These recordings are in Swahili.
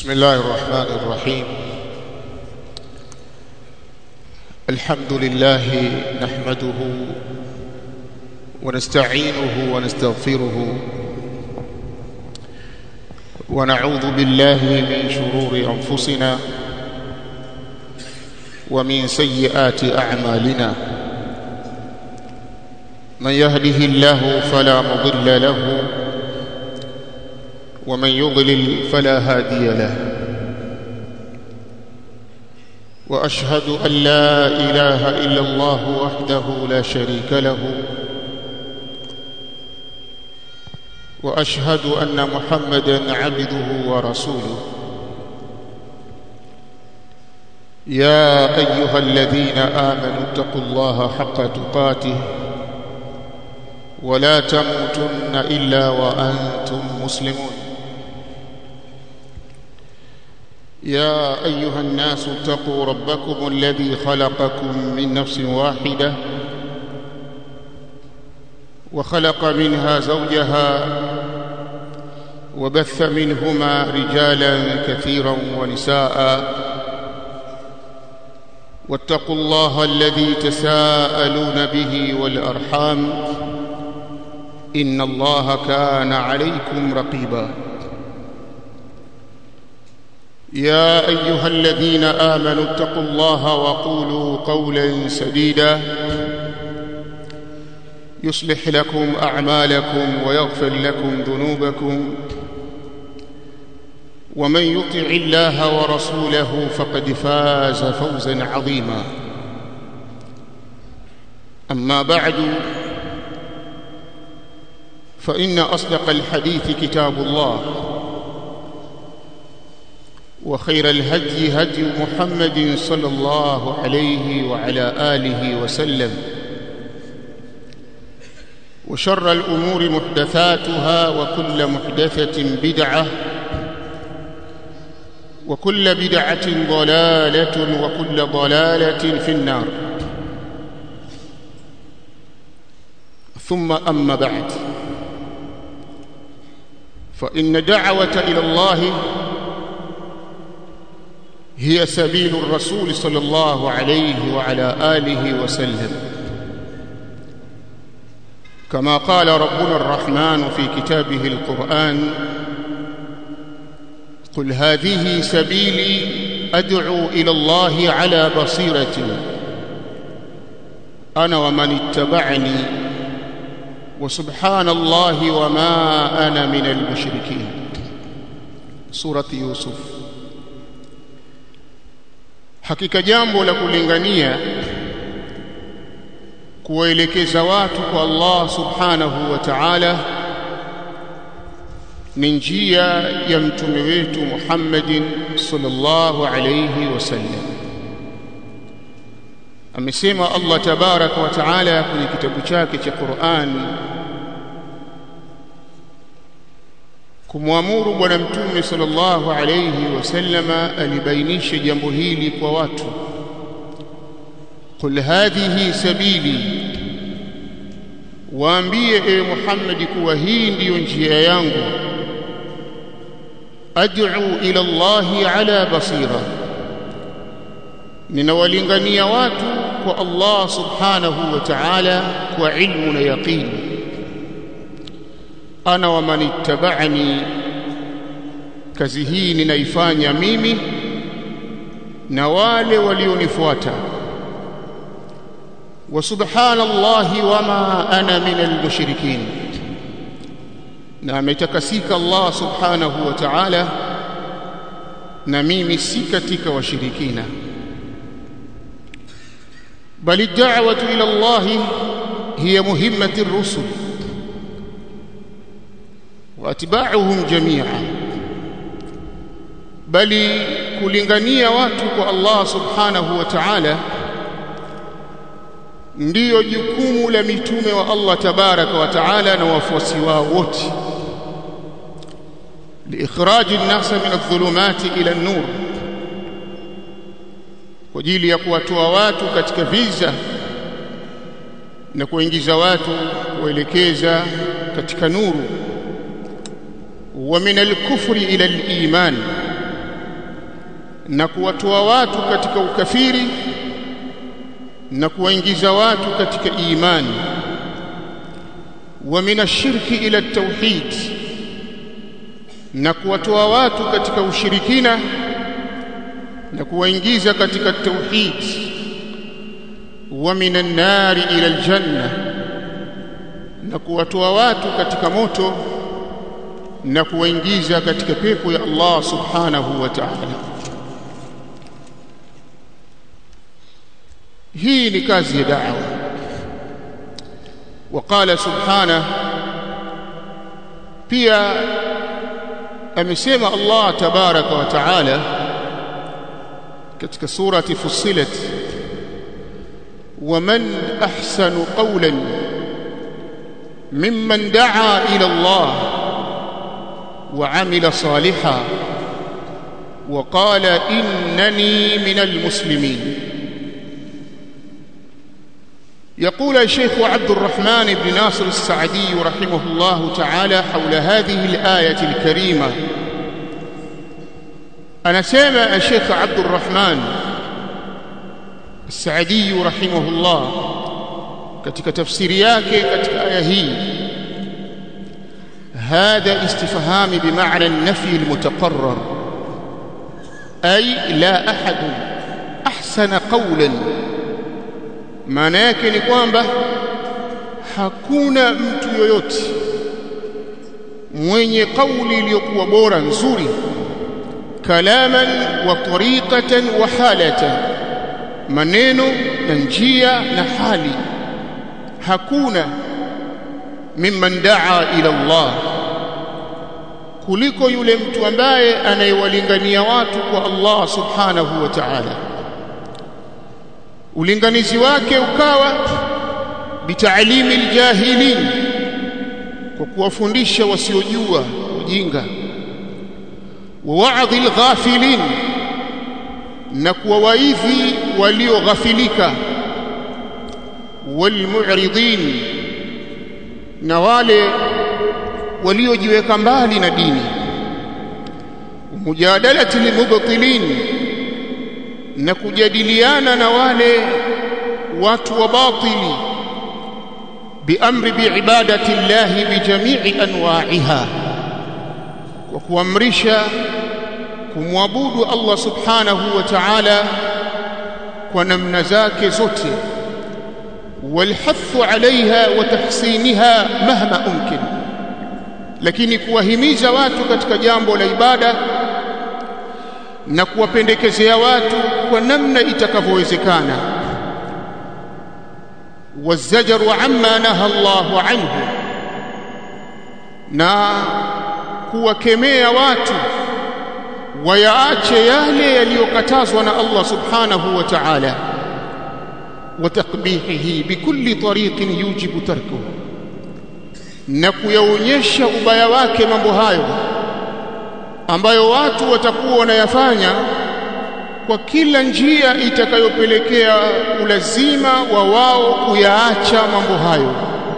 بسم الله الرحمن الرحيم. الحمد لله نحمده ونستعينه ونستغفره ونعوذ بالله من شرور أنفسنا ومن سيئات أعمالنا. من يهده الله فلا مضل له ومن يضلل فلا هادي له. وأشهد أن لا إله إلا الله وحده لا شريك له، وأشهد أن محمدًا عبده ورسوله. يا أيها الذين آمنوا اتقوا الله حق تقاته ولا تموتن إلا وأنتم مسلمون. يا أيها الناس اتقوا ربكم الذي خلقكم من نفس واحدة وخلق منها زوجها وبث منهما رجالا كثيرا ونساء، واتقوا الله الذي تساءلون به والأرحام إن الله كان عليكم رقيبا. يا أيها الذين آمنوا اتقوا الله وقولوا قولا سديدا يصلح لكم أعمالكم ويغفر لكم ذنوبكم، ومن يطع الله ورسوله فقد فاز فوزا عظيما. أما بعد، فإن أصدق الحديث كتاب الله، وخير الهدي هدي محمد صلى الله عليه وعلى آله وسلم، وشر الأمور محدثاتها، وكل محدثة بدعة، وكل بدعة ضلالة، وكل ضلالة في النار. ثم أما بعد، فإن دعوة إلى الله هي سبيل الرسول صلى الله عليه وعلى آله وسلم، كما قال ربنا الرحمن في كتابه القرآن: قل هذه سبيلي أدعو إلى الله على بصيرة أنا ومن اتبعني وسبحان الله وما أنا من المشركين. سورة يوسف. Hakika jambo la kulingania kuwaelekeza watu kwa Allah subhanahu wa ta'ala ni njia ya mtume wetu Muhammadin sallallahu alayhi wasallam. Amesema Allah tabaraka wa ta'ala kwenye kitabu chake cha Qur'an kumwamuru bwana mtume sallallahu alayhi wasallama alibainisha jambo hili kwa watu. Qul hadhihi sabili, waambie ewe Muhammad kuwa hii ndiyo njia yangu. Ad'u ila Allahi ala basira, ninawalingania watu kwa Allah subhanahu wa ta'ala kwa ilmu na yaqini. Ana wa man ittaba'ani, kazi hii ninaifanya mimi na wale walionifuata. Wa subhanallahi wama ana minal mushrikin, na ametakasika Allah subhanahu wa ta'ala na mimi si katika washirikina. Bali da'watu ila Allah hiya muhimmatu ar-rusul واتباعهم جميعا، bali kulingania watu kwa Allah subhanahu wa ta'ala ndiyo jukumu la mitume wa Allah tabaraka wa ta'ala na wafuasi wao wote, liikhraji an-nas min adh-dhulumati ila an-nur, kwa ajili ya kuwatoa watu katika viza na kuingiza watu kuelekeza katika nuru. ومن الكفر إلى الإيمان na kuwatoa watu katika ukafiri na kuwaingiza watu katika imani, wa minashirki ila at-tauhid, na kuwatoa watu katika ushirikina na kuwaingiza katika tauhid, wa minan nari ila al-janna, na kuwatoa watu katika moto na kuwaingiza katika pepo ya Allah subhanahu wa ta'ala. Hii ni kazi ya da'wa. وقال سبحانه pia amesema Allah tabaraka wa taala katika surati Fussilat, ومن أحسن قولا ممن دعا إلى الله وعمل صالحا وقال إنني من المسلمين. يقول الشيخ عبد الرحمن بن ناصر السعدي رحمه الله تعالى حول هذه الآية الكريمة. أنا سامع الشيخ عبد الرحمن السعدي رحمه الله katika tafsiri yake katika aya hii, هذا استفهام بمعنى النفي المتقرر، أي لا أحد أحسن قولا. maana yake ni kwamba hakuna mtu yoyote mwenye kauli iliyokuwa bora nzuri, kalaman wa tariqatan wa halatan, maneno na njia na hali, hakuna mimman daa ila Allah, kuliko yule mtu ambaye anayewalingania watu kwa Allah subhanahu wa ta'ala. Ulinganizi wake ukawa bitaalimi aljahilin, kwa kuwafundisha wasiojua ujinga, wa wa'dhi alghafilin, na kuwawaidhi walioghafilika, walmu'ridin, na wale waliojiweka mbali na dini, mujadalati lilmubtilin, na kujadiliana na wale watu wa batili, biamri biibadati llahi bijamii anwa'iha, kwa kuamrisha kumwabudu Allah subhanahu wa ta'ala kwa namna zake zote, walhathu alaiha wa tahsiniha mahma umkin, lakini kuwahimiza watu katika jambo la ibada na kuwapendekezea watu kwa namna itakavyowezekana. wazajaru amma naha Allahu anhu, na kuwakemea watu wayaache yale yaliyokatazwa na Allah subhanahu wa ta'ala, wa taqbihihi bikulli tariqin yujibu tarkuhu, na kuyaonyesha ubaya wake mambo hayo ambayo watu watakuwa wanayafanya kwa kila njia itakayopelekea ulazima wa wao kuyaacha mambo hayo,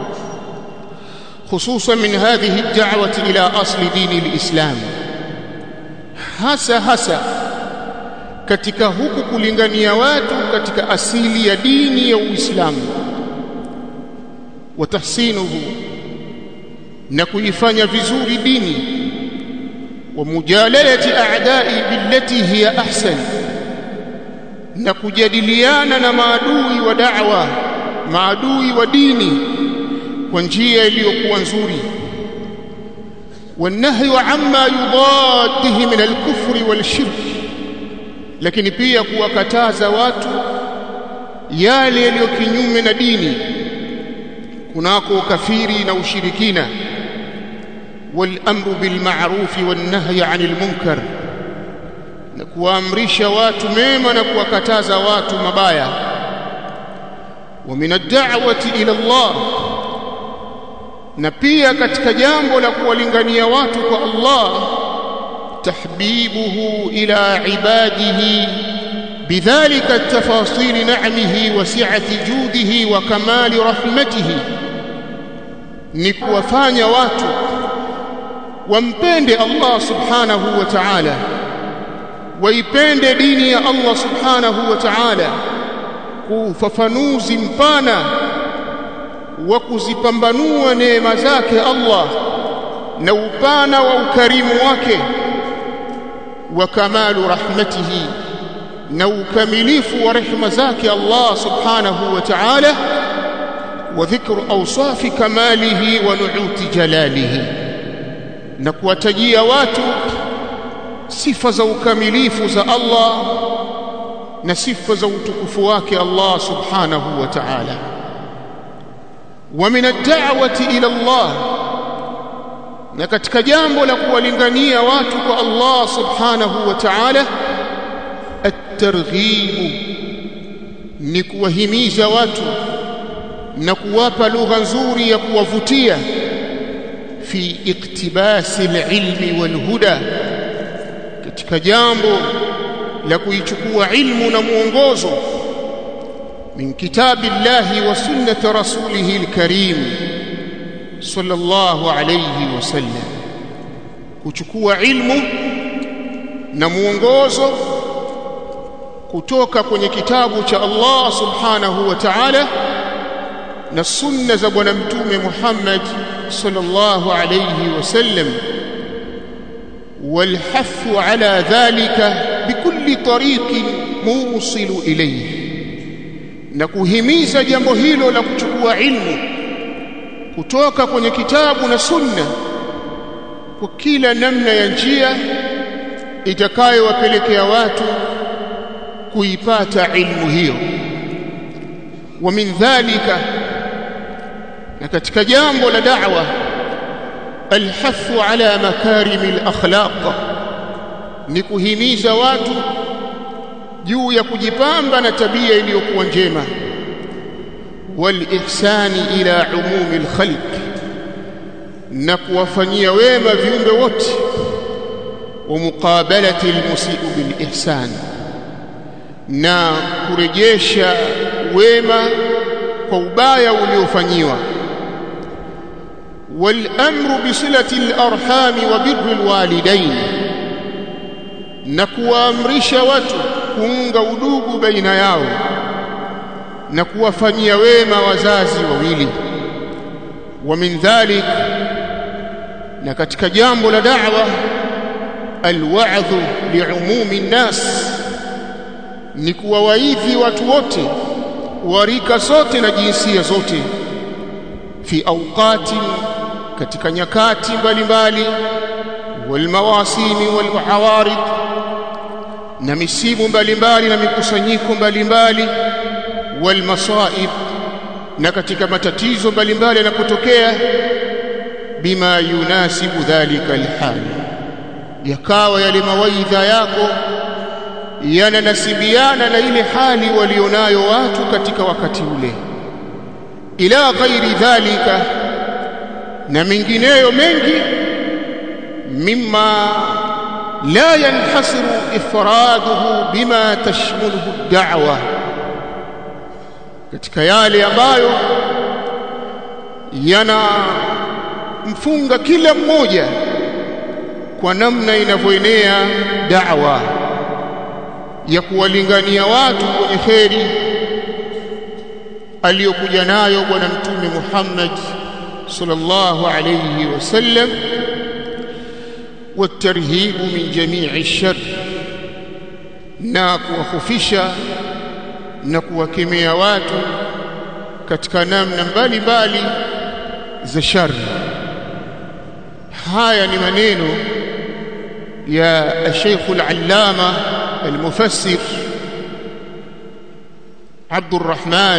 hususan min hadhihi ad-da'wati ila asli dini al-Islam, hasa katika huku kulingania watu katika asili ya dini ya Uislamu, wa tahsinuhu, na kuifanya vizuri dini, wa mujalalati a'da'i billati hiya ahsan, na kujadiliana na maadui wa da'wa, maadui wa dini kwa njia iliyokuwa nzuri, wanahyu amma yudaddihi min al-kufri wal-shirk, lakini pia kuwakataza watu yale yaliyo kinyume na dini kunako kafiri na ushirikina, والامر بالمعروف والنهي عن المنكر, na kuamrisha watu mema na kuwakataza watu mabaya. wa min ad-da'wati ila Allah, na pia katika jambo la kuwalingania watu kwa Allah, tahbibuhu ila ibadihi bidhalika tafasil na'mihi wa si'ati judihi wa kamali rahmatihi, ni kuwafanya watu wampende Allah subhanahu wa ta'ala waipende dini ya Allah subhanahu wa ta'ala kufafanuzi mpana wa kuzipambanua neema zake Allah na upana wa ukarimu wake wa kamalu rahmatihi na ukamilifu wa rehema zake Allah subhanahu wa ta'ala wa dhikru awsafi kamalihi wa nu'uti jalalihi na kuwatajia watu sifa za ukamilifu za Allah na sifa za utukufu wake Allah subhanahu wa ta'ala. Wa min ad-da'wati ila Allah, na katika jambo la kuwalingania watu kwa Allah subhanahu wa ta'ala, at-targhib, ni kuwahimiza watu na kuwapa lugha nzuri ya kuwavutia fi iktibasi al-ilmi wal-huda, katika jambo la kuichukua ilmu na muongozo min kitabillahi wa sunnati rasulihi al-karim sallallahu alayhi wasallam, kuchukua ilmu na muongozo kutoka kwenye kitabu cha Allah subhanahu wa ta'ala na sunna za bwana mtume Muhammad sallallahu alayhi wasallam, والحث على ذلك بكل طريق موصل إليه, na kuhimiza jambo hilo la kuchukua ilmu kutoka kwenye kitabu na sunna kwa kila namna ya njia itakayowapelekea watu kuipata ilmu hiyo. Wa min dhalika, na katika jambo la da'wa, الحث على مكارم الأخلاق, ni kuhimiza watu juu ya kujipamba na tabia iliyokuwa njema. Walihsani ila umumi alkhalq, na kuwafanyia wema viumbe wote. Wa muqabalati almusii'u bilihsan, na kurejesha wema kwa ubaya uliofanyiwa. والأمر بصلة الأرحام وبر الوالدين, na kuwaamrisha watu kuunga udugu baina yao na kuwafanyia wema wazazi wawili. Wa min dhalik, na katika jambo la da'wa, alwa'dhu li'umumi nnas, ni kuwawaidhi watu wote wa rika zote na jinsia zote, fi awqati, katika nyakati mbalimbali, wal mawasimi wal awarid, na misimu mbalimbali na mikusanyiko mbalimbali, wal masaib, na katika matatizo mbalimbali yanapotokea, bima yunasibu dhalika alhal, yakawa yale mawaidha yako yananasibiana na ile hali walionayo watu katika wakati ule. Ila ghairi dhalika, na mengineyo mengi, mimma la yanhasiru ifraduhu bima tashmuluhu ad-da'wa, katika yale ambayo yanamfunga kila mmoja kwa namna inavyoenea da'wa ya kuwalingania watu kwenye kheri aliyokuja nayo bwana mtume Muhammad sallallahu alayhi wasallam, والترهيب من جميع الشر, na kuwahofisha na kuwakemea watu katika namna mbalimbali za shari. Haya ni maneno ya Sheikh al-Allama al-Mufassir Abdurrahman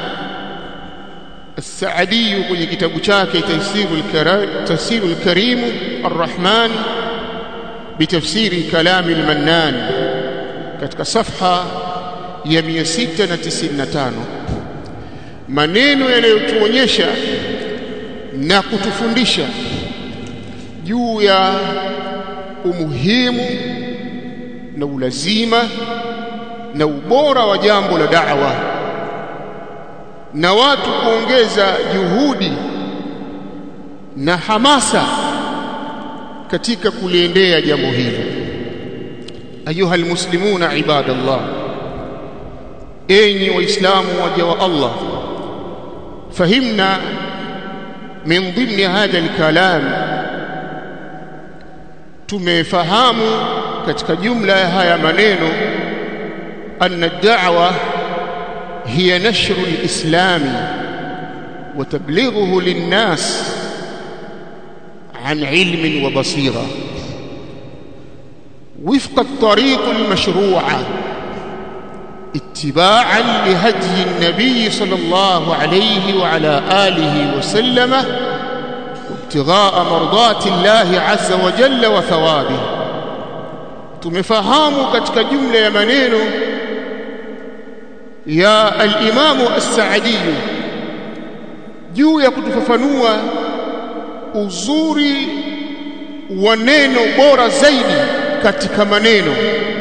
السعدي kwenye kitabu chake تفسير الكريم الرحمن بتفسير كلام المنان, katika safha ya 695, maneno yanayotuonyesha na kutufundisha juu ya umuhimu na ulazima na ubora wa jambo la da'wa, na watu kuongeza juhudi na hamasa katika kuliendea jambo hili. أيها المسلمون عباد الله أيني وإسلام وجه الله فهمنا من ضمن هذا الكلام tumefahamu katika jumla ya haya maneno anna ad-da'wa hiya nashru al-islam wa tablighuhu lin-nas an ilmin wa basira وفق الطريق المشروعة اتباعا لهدي النبي صلى الله عليه وعلى آله وسلم وابتغاء مرضات الله عز وجل وثوابه. tumefahamu katika jumla ya maneno ya al-Imam as-Sa'di juu ya kutufafanua uzuri wa neno bora zaidi katika maneno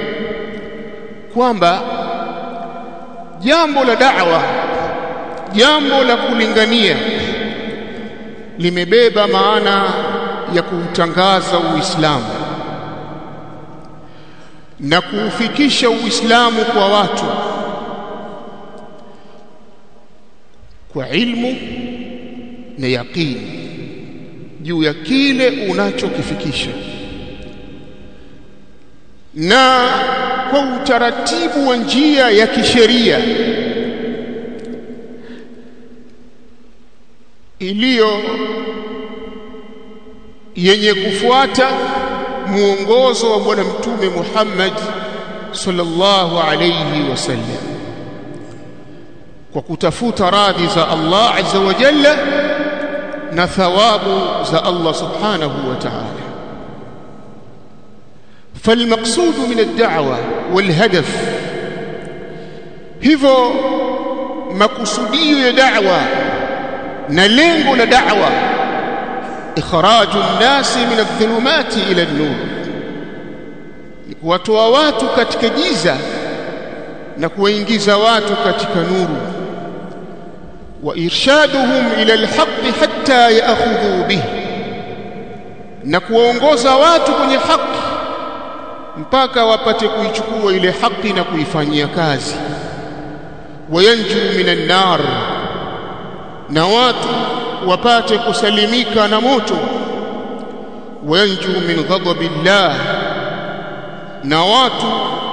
kwamba jambo la da'wa, jambo la kulingania limebeba maana ya kuutangaza Uislamu na kuufikisha Uislamu kwa watu kwa ilmu na yaqini juu ya kile unachokifikisha na kwa utaratibu wa njia ya kisheria iliyo yenye kufuata muongozo wa bwana mtume Muhammad sallallahu alayhi wasallam kwa kutafuta radhi za Allah azza wa jalla na thawabu za Allah subhanahu wa ta'ala. فالمقصود من الدعوة والهدف hivyo makusudio ya da'wa na lengo la da'wa ikhraju an-nas min adh-dhulumati ila an-nur, kuwatoa watu katika giza na kuwaingiza watu katika nuru, wa irshaduhum ila al-haqq hatta ya'khudhu bihi, na kuwaongoza watu kwenye haki mpaka wapate kuichukua ile haki na kuifanyia kazi. wayanju minan nar, na watu wapate kusalimika na moto. wayanju min ghadabillah, na watu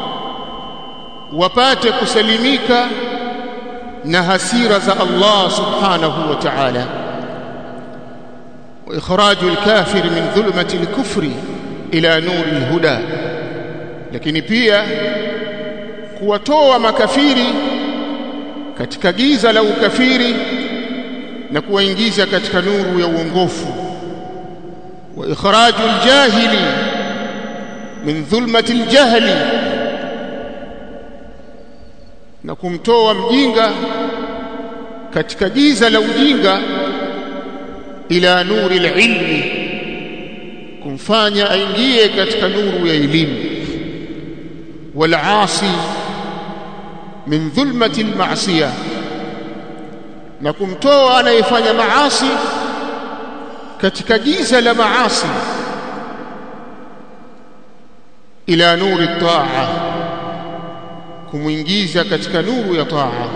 wapate kusalimika na hasira za Allah subhanahu wa ta'ala. wa ikhraju al-kafir min dhulumati al-kufri ila nuri al-huda, lakini pia kuwatoa makafiri katika giza la ukafiri na kuwaingiza katika nuru ya uongofu. wa ikhraju al-jahili min dhulmati al-jahli, na kumtoa mjinga katika giza la ujinga ila nuri al-ilmi, kumfanya aingie katika nuru ya elimu. والعاصي من ظلمة المعصية, na kumtoa anayefanya maasi katika giza la maasi ila nuri at-ta'a, kumuingiza katika nuru ya ta'a.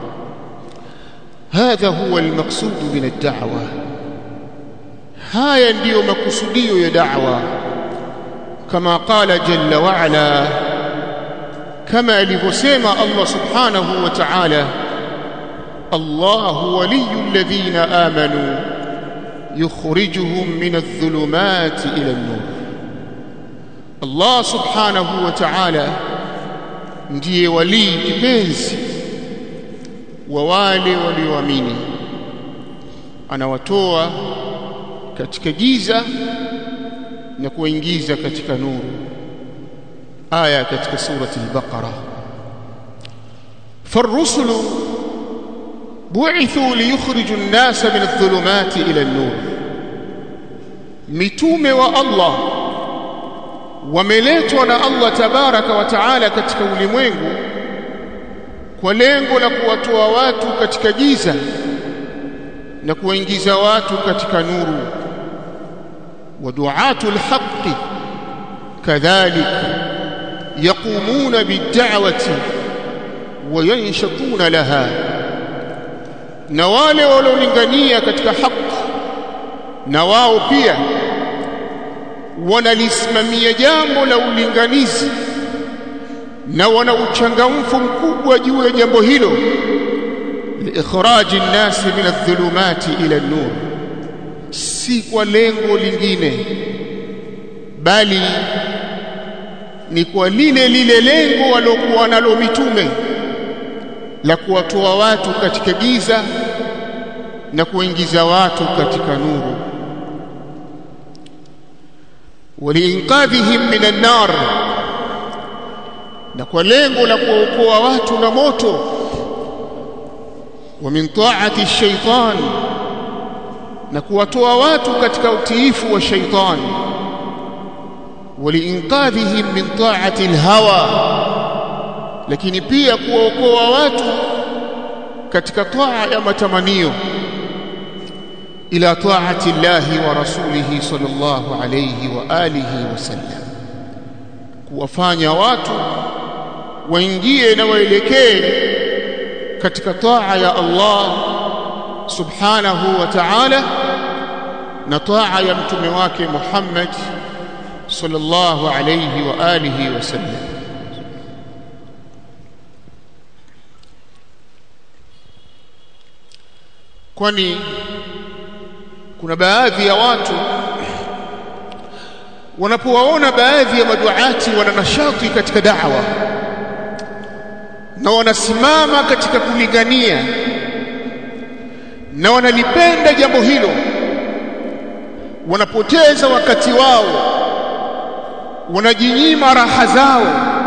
hadha huwa al-maqsud min ad-da'wa, haya ndiyo makusudio ya da'wa. kama qala jalla wa ala, kama alivyosema Allah subhanahu wa ta'ala, Allahu waliyul ladhina amanu yukhrijuhum minadh dhulumati ila an-nur. Allah subhanahu wa ta'ala ndiye wali kipenzi wa wale walioamini, anawatoa katika giza na kuingiza katika nuru. aya katika surati al-Baqara. فالرسل بعثوا ليخرجوا الناس من الظلمات إلى النور, mitume wa Allah wameletwa na Allah tabaraka wa taala katika ulimwengu kwa lengo la kuwatoa watu katika giza na kuwaingiza watu katika nuru. wa du'atul haqqi kadhalika yaqumuna bid-da'wati wa yanshatuna laha, na wale waliolingania katika haki na wao pia wanalisimamia jambo la ulinganizi na wana uchangamfu mkubwa juu ya jambo hilo, liikhraji an-nas min adh-dhulumati ila an-nur, si kwa lengo lingine bali ni kwa lile lengo walokuwa nalo mitume la kuwatoa watu katika giza na kuingiza watu katika nuru. Waliinqadhihim minan nar, na kwa lengo la kuokoa watu na moto. Wa min ta'ati ash-shaytan, na kuwatoa watu katika utiifu wa shaitani. Waliinqadhihim min ta'ati al-hawa, lakini pia kuokoa watu katika taa ya matamanio, ila taati Allahi wa rasulihi sallallahu alayhi wa alihi wasallam, kuwafanya watu waingie na waelekee katika taa ya Allah subhanahu wa ta'ala na taa ya mtume wake Muhammad sallallahu alayhi wa alihi wasallam. Kwani kuna baadhi ya watu wanapowaona baadhi ya maduati wana nashati katika da'wa na wanasimama katika kulingania na wanalipenda jambo hilo, wanapoteza wakati wao, wanajinyima raha zao,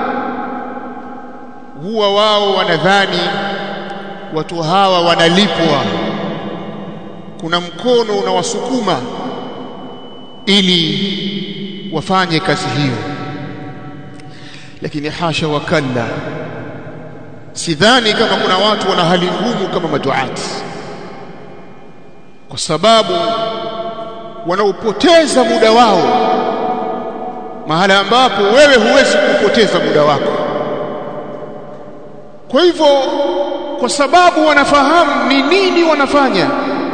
huwa wao wanadhani watu hawa wanalipwa, kuna mkono unawasukuma ili wafanye kazi hiyo. Lakini hasha wa kalla, sidhani kama kuna watu wana hali ngumu kama maduati, kwa sababu wanaupoteza muda wao mahala ambapo wewe huwezi kupoteza muda wako. Kwa hivyo, kwa sababu wanafahamu ni nini wanafanya,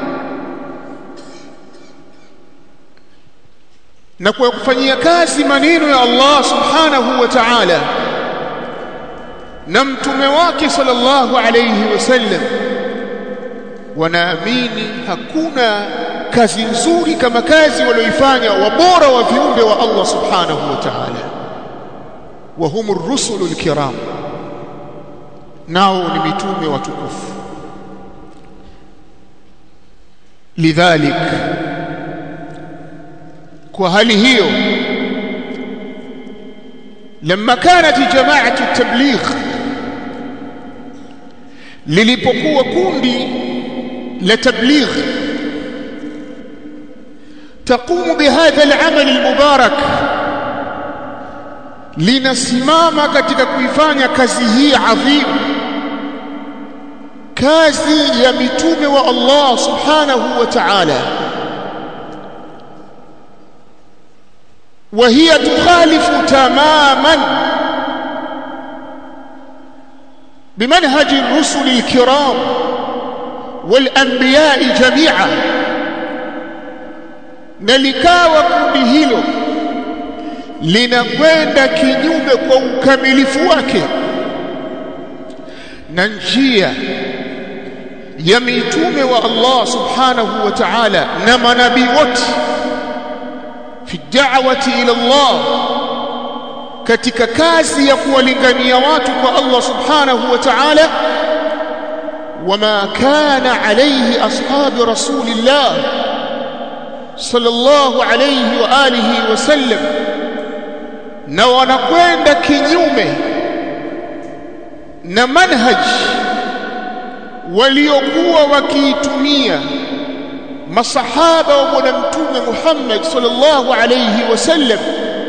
na kwa kufanyia kazi maneno ya Allah subhanahu wa ta'ala na mtume wake sallallahu alayhi wasallam, wanaamini hakuna kazi nzuri kama kazi walioifanya wabora wa viumbe wa Allah subhanahu wa ta'ala, wa humur rusulul kiram, nao ni mitume watukufu. Lidhalik, kwa hali hiyo, لما كانت جماعة التبليغ, lilipokuwa kundi la tabligh تقوم بهذا العمل المبارك, linasimama katika kuifanya kazi hii adhimu, kazi ya mitume wa Allah subhanahu wa ta'ala, وهي تخالف تماما بمنهج الرسل الكرام والأنبياء جميعا. نلikawa kundi hilo linakwenda kinyume kwa ukamilifu wake na njia ya mitume wa Allah subhanahu wa ta'ala na manabii wote fi da'wati ila Allah, katika kazi ya kuwalingania watu kwa Allah subhanahu wa ta'ala. Wama kana alayhi ashabu rasulillah sallallahu alayhi wa alihi wasallam, na wanakwenda kinyume na manhaj waliokuwa wakiitumia masahaba wa bwana mtume Muhammad sallallahu alayhi wasallam.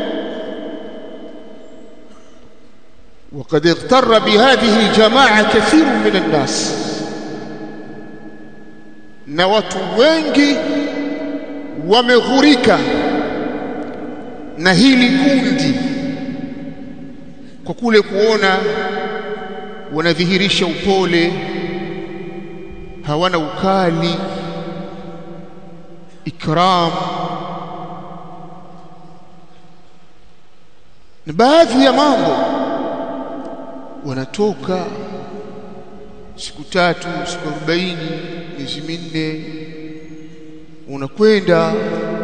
وقد اغتر بهذه الجماعة كثير من الناس, na watu wengi wameghurika na hili kundi kwa kule kuona wanadhihirisha upole, hawana ukali, ikram. Na baadhi ya mambo wanatoka siku 3, siku 40, miezi 4, unakwenda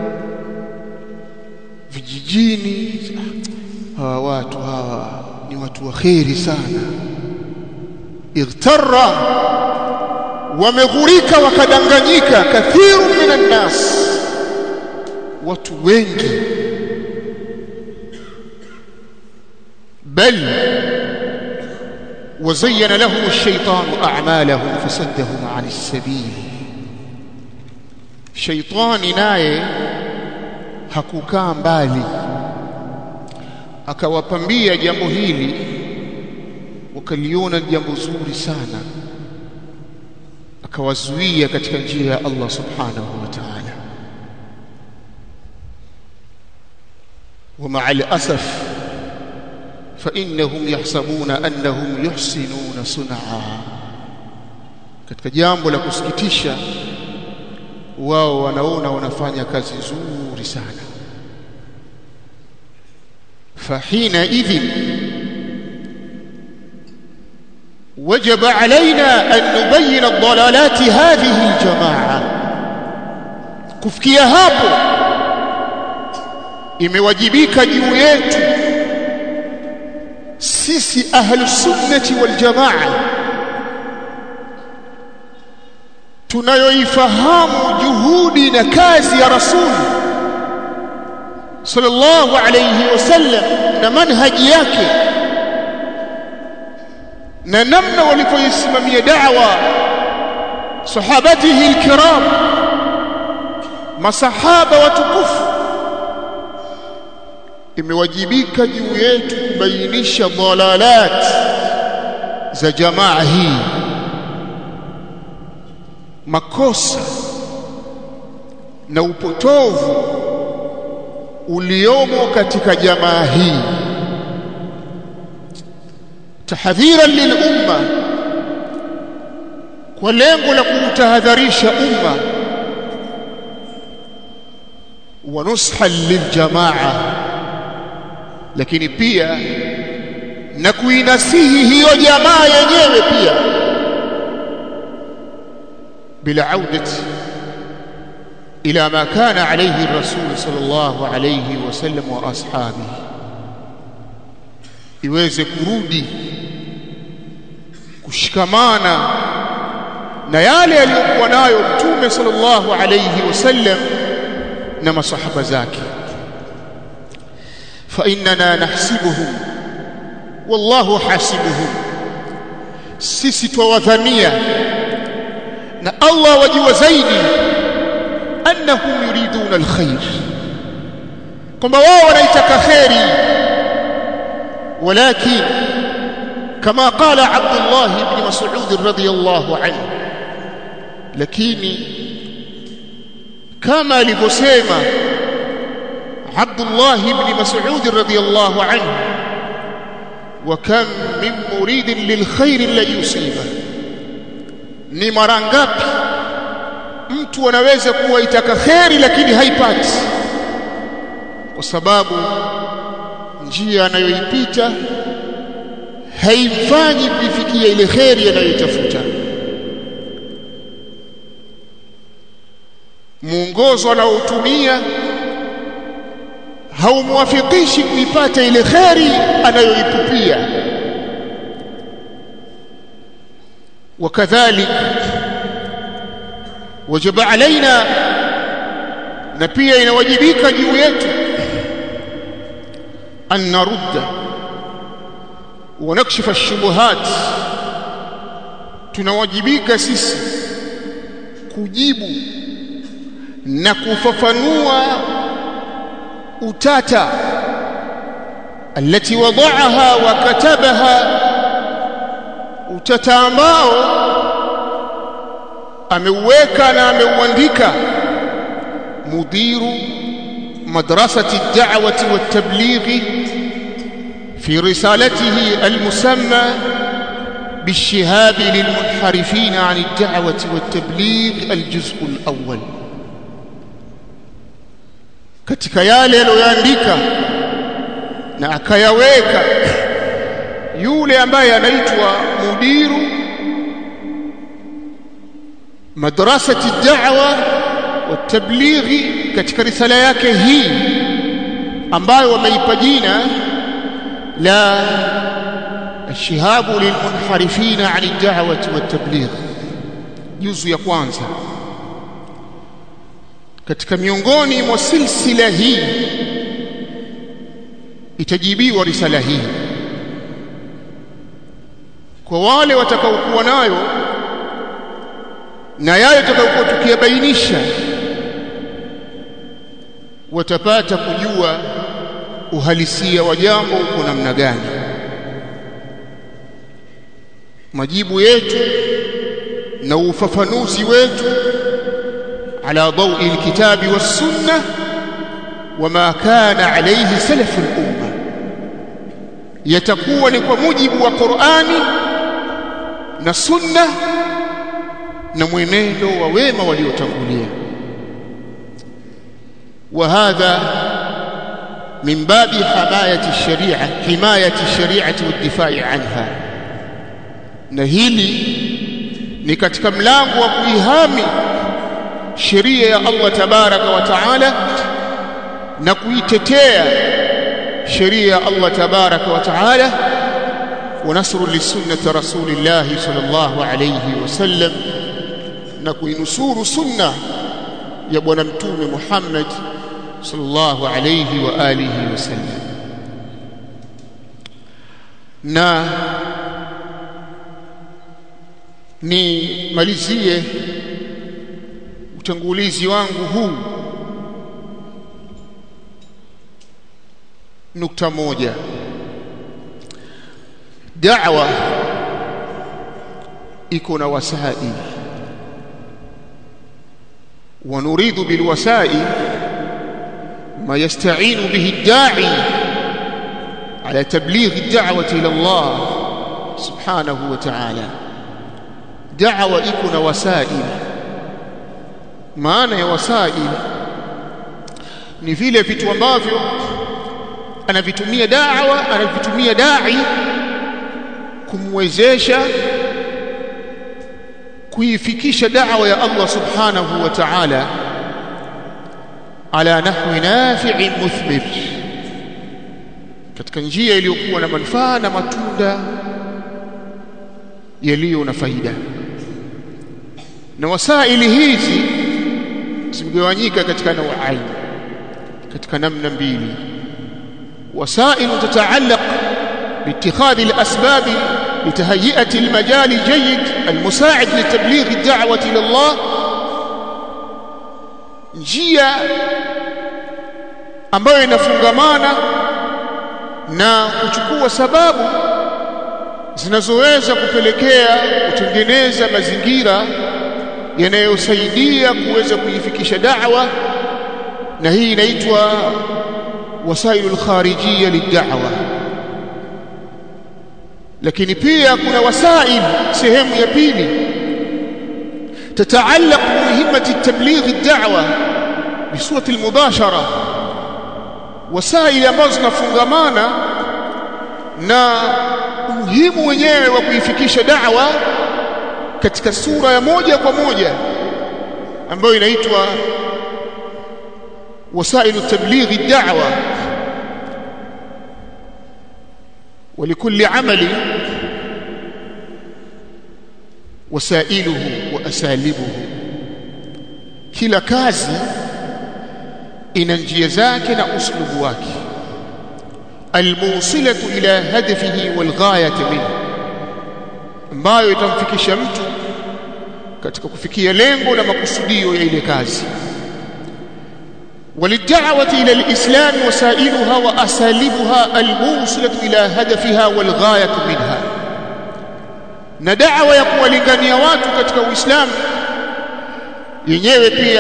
vijijini. Hawa watu hawa ni watu waheri sana. Igtarra, wameghurika wakadanganyika, kathiru minan nas, watu wengi. Bal wazayyana lahum ash-shaytanu a'malahum fasaddahum 'ani as-sabil. Shaytani naye hakukaa mbali, akawapambia jambo hili, wakaliona jambo zuri sana, akawazuia katika njia ya Allah subhanahu wa ta'ala. Wa ma'al asaf fa innahum yahsabuna annahum yuhsinuna sun'a. Katika jambo la kusikitisha, wao wanaona wanafanya kazi nzuri sana. Fahina idhin وجب علينا أن نبين الضلالات هذه الجماعة. kufikia hapo imewajibika juu yetu sisi ahlus sunnati wal jamaa tunayoifahamu juhudi na kazi ya Rasul sallallahu alayhi wasallam na manhaji yake na namna walipoisimamia da'wa sahabatihi alkiram, masahaba watukufu. Imewajibika juu yetu kubainisha dhalalat za jamaa hii, makosa na upotovu uliomo katika jamaa hii, tahdhiran lil umma, kwa lengo la kutahadharisha umma, wa nushan lil jamaa, lakini pia na kuinasihi hiyo jamaa yenyewe pia, bila audati ila ma kana alayhi ar-rasul sallallahu alayhi wasallam wa ashabihi, iweze kurudi kushikamana na yale aliyokuwa nayo Mtume sallallahu alayhi wasallam na masahaba zake. Fa innana nahsibuhum wallahu hasibuhum, sisi twawadhania na Allah wajua zaidi, annahum yuriduna alkhair, kwamba wao wanaitaka khairi. Walakin kama qala Abdullah ibn Mas'ud radhiyallahu anhu, lakini kama alivyosema Abdullah ibn Mas'ud radhiyallahu anhu, wa kam min muridin lilkhair la yusiba, ni mara ngapi mtu anaweza kuwa itaka khairi lakini haipati, kwa sababu njia anayoipita haimfanyi kufikia ile khairi anayotafuta. Muongozo anaotumia haumwafikishi kuipata ile khairi anayoipupia. Wakadhalik wajaba alaina, na pia inawajibika juu yetu, an narudda wa nakshifa ash-shubuhat, tunawajibika sisi kujibu na kufafanua utata alati wadaaha wa katabaha, utata ambao ameuweka na ameuandika mudiru madrasati ad-da'wati wat-tablighi في رسالته المسمى بالشهاب للمنحرفين عن الدعوة والتبليغ الجزء الأول. katika yale aliyoandika na akayaweka yule ambaye anaitwa mudiru madrasati da'wa wa tablighi katika risala yake hii ambayo wameipa jina la الشهاب للمنحرفين عن الدعوة والتبليغ juzu ya kwanza. Katika miongoni mwa silsila hii itajibiwa risala hii kwa wale watakaokuwa nayo na yale tutakayokuwa tukiyabainisha, watapata kujua uhalisia wa jambo uko namna gani. Majibu yetu na ufafanuzi wetu ala dawi alkitabi was-sunnah wama kana alayhi salaf al-umma yatakuwa ni kwa mujibu wa Qur'ani na sunna na mwenendo wa wema waliotangulia. Wa hadha min babi himayati shari'ati wad-difa'i anha, na hili ni katika mlango wa kuihami sheria ya Allah tabaraka wa taala na kuitetea sheria ya Allah tabaraka wa taala, wa nasru lisunnati rasulillah sallallahu alayhi wasallam, na kuinusuru sunna ya bwana mtume Muhammad sallallahu alayhi wa alihi wasallam. Na ni malizie utangulizi wangu huu nukta moja. Da'wa iko na wasail, wa nuridu bil wasail ma yasta'inu bihi ad-da'i ala tabligh ad-da'wati ila Allah subhanahu wa ta'ala. Da'wa iko na wasail. Maana ya wasail ni vile vitu ambavyo anavitumia da'wa, anavitumia da'i kumwezesha kuifikisha da'wa ya Allah subhanahu wa ta'ala ala nahwi nafi'in muthmir, katika njia iliyokuwa na manufaa na matunda yaliyo na faida. Na wasaili hizi zimegawanyika katika nauain, katika namna mbili. وسائل تتعلق باتخاذ الأسباب لتهيئة المجال الجيد المساعد لتبليغ الدعوة إلى الله، njia ambayo inafungamana na kuchukua sababu zinazoweza kupelekea kutengeneza mazingira yanayosaidia kuweza kuifikisha da'wa, na hii inaitwa wasailu al-kharijiyya lid-da'wa. Lakini pia kuna wasail sehemu ya pili tataallaq bimuhimmati tabligh ad-da'wa bisurati al-mubashara, wasail ambazo zinafungamana na umuhimu wenyewe wa kuifikisha da'wa katika sura ya moja kwa moja ambayo inaitwa wasailu tabligh ad-da'wa. ولكل عمل وسائله وأساليبه، kila kazi ina njia zake na uslubu wake, almusilatu ila hadafihi walghayati minhu, ambayo itamfikisha mtu katika kufikia lengo na makusudio ya ile kazi. وللدعوة إلى الإسلام وسائلها وأساليبها الموصلة إلى هدفها والغاية منها، na da'wa ya kuwalingania watu katika Uislamu yenyewe pia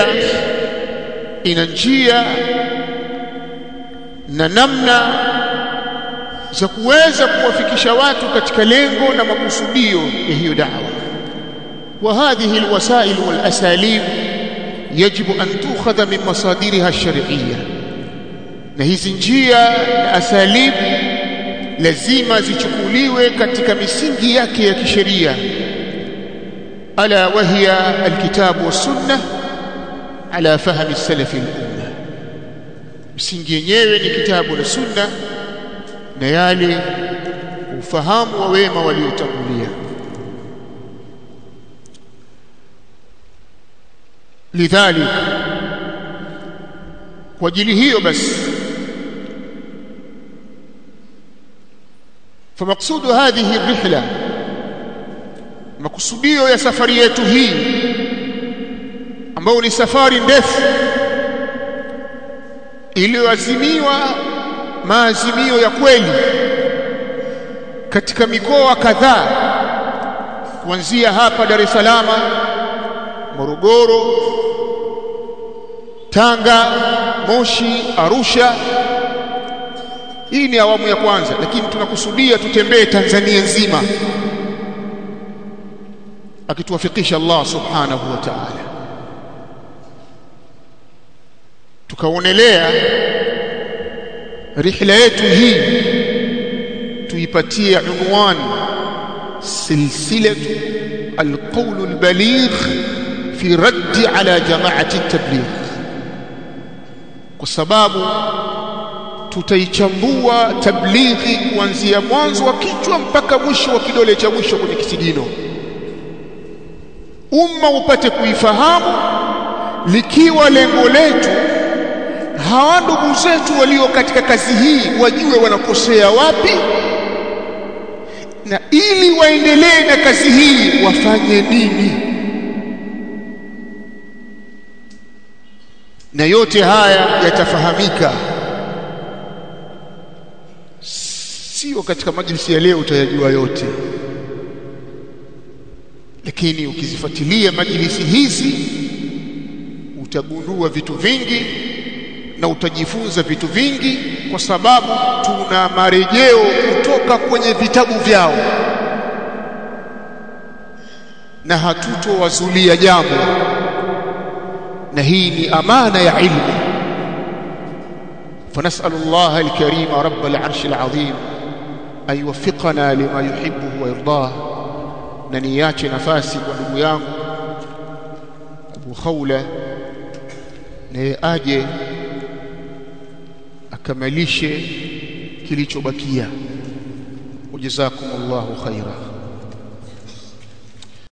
ina njia na namna za kuweza kuwafikisha watu katika lengo na makusudio ya hiyo da'wa. Wa hadhihi alwasail wal asalib yajibu an tukhadha min masadiriha ash-shar'iyyah, na hizi njia na asalib lazima zichukuliwe katika misingi yake ya kisheria. Ala wa hiya alkitabu was sunnah ala fahmi salaf al-umma, misingi yenyewe ni kitabu na sunna na yale ufahamu wa wema waliotangulia. Lidhalik, kwa ajili hiyo basi فمقصود هذه الرحلة، makusudio ya safari yetu hii ambayo ni safari ndefu iliyoazimiwa maazimio ya kweli katika mikoa kadhaa, kuanzia hapa Dar es Salaam, Morogoro, Tanga, Moshi, Arusha. Hii ni awamu ya kwanza, lakini tunakusudia tutembee Tanzania nzima akituwafikisha Allah subhanahu wa ta'ala. Tukaonelea rihla yetu hii tuipatie unwan silsilatu alqawl albaligh fi radd ala jama'ati at-tabligh, kwa sababu tutaichambua tablighi kuanzia mwanzo wa kichwa mpaka mwisho wa kidole cha mwisho kwenye kisigino, umma upate kuifahamu, likiwa lengo letu hawa ndugu zetu walio katika kazi hii wajue wanakosea wapi, na ili waendelee na kazi hii wafanye nini. Na yote haya yatafahamika, sio katika majlisi ya leo utayajua yote, lakini ukizifuatilia majlisi hizi utagundua vitu vingi na utajifunza vitu vingi, kwa sababu tuna marejeo kutoka kwenye vitabu vyao na hatutowazulia jambo, na hii ni amana ya ilmu. فنسأل الله الكريم رب العرش العظيم أن يوفقنا لما يحبه ويرضاه. na niache nafasi kwa ndugu yangu Abu Khawla naye aje akamilishe kilichobakia. Jazakumullahu khaira.